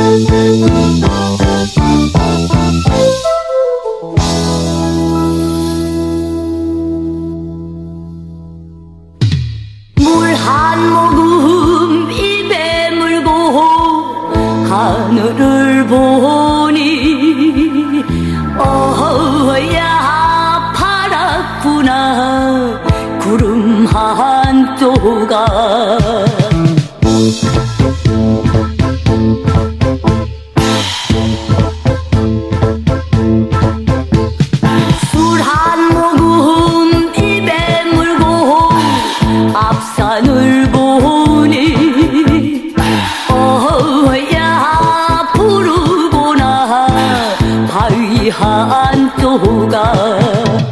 물 한 모금 입에 물고 하늘을 보니 어야 파랗구나 구름 한 조각. 술 한 모금 입에 물고 앞산을 보니 어야 부르구나 바위 한 조각.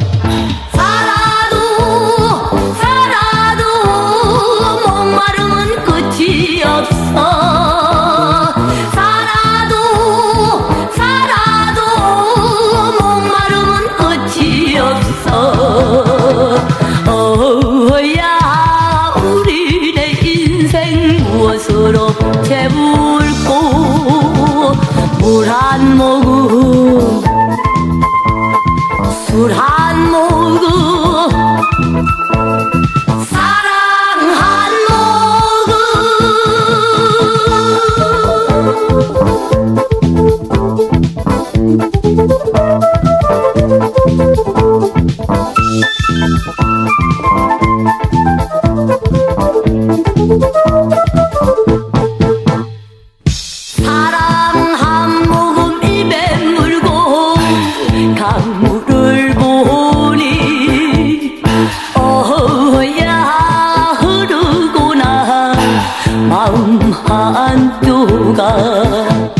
살아도 목마름은 끝이 없어. 살아도 목마름은 끝이 없어. 어야 우리네 인생 무엇으로 채울꼬. 물 한 모금 술 한 모금 사랑 한 사랑 한 모금 입에 물고 강물을 보니 어야 흐르구나 마음 한 조각.